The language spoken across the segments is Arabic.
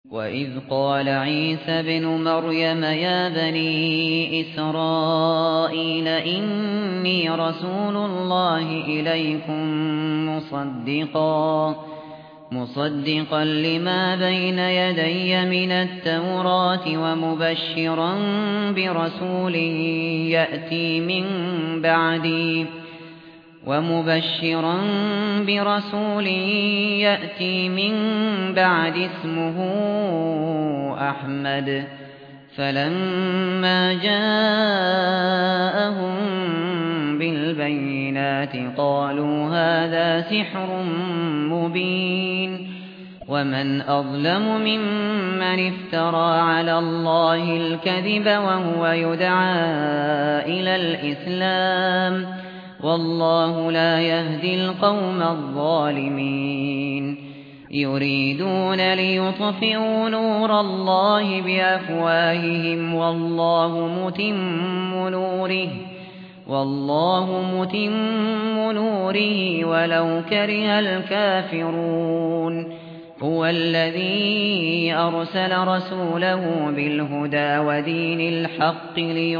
وَإِذْ قَالَ عِيسَى ابْنُ مَرْيَمَ يَا بَنِي إِسْرَائِيلَ إِنِّي رَسُولُ اللَّهِ إِلَيْكُمْ مُصَدِّقًا لِّمَا بَيْنَ يَدَيَّ مِنَ التَّوْرَاةِ ومبشرا برسول يأتي من بعد اسمه أحمد. فلما جاءهم بالبينات قالوا هذا سحر مبين. ومن أظلم ممن افترى على الله الكذب وهو يدعى إلى الإسلام والله لا يهدي القوم الظالمين. يريدون ليطفئوا نور الله بأفواههم والله متم نوره ولو كره الكافرون. هو الذي أرسل رسوله بالهدى ودين الحق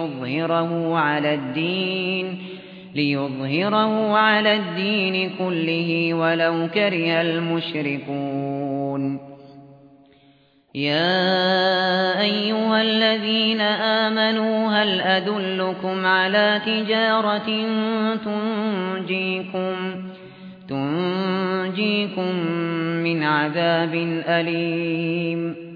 ليظهره على الدين كله ولو كره المشركون. يا أيها الذين آمنوا هل أدلكم على تجارة تنجيكم من عذاب أليم.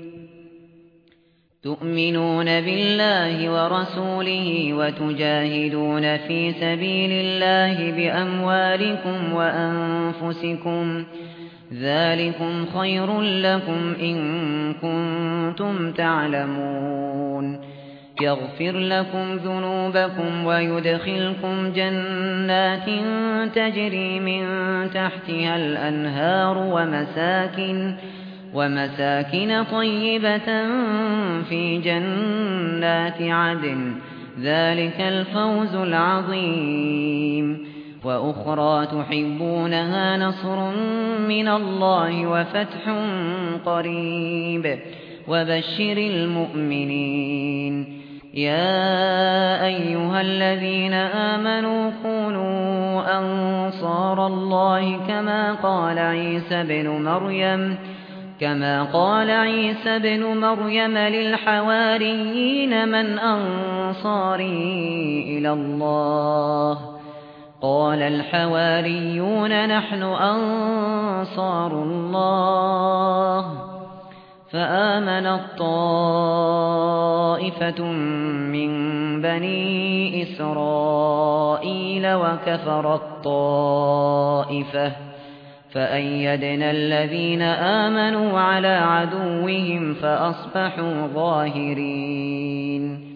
تؤمنون بالله ورسوله وتجاهدون في سبيل الله بأموالكم وأنفسكم ذلكم خير لكم إن كنتم تعلمون. يغفر لكم ذنوبكم ويدخلكم جنات تجري من تحتها الأنهار ومساكن طيبة في جنات عدن ذلك الفوز العظيم. وأخرى تحبونها نصر من الله وفتح قريب وبشر المؤمنين. يا أيها الذين آمنوا كونوا أنصار الله كما قال عيسى بن مريم للحواريين من أنصاري إلى الله؟ قال الحواريون نحن أنصار الله. فآمنت طائفة من بني إسرائيل وكفرت طائفة فأيدنا الذين آمنوا على عدوهم فأصبحوا ظاهرين.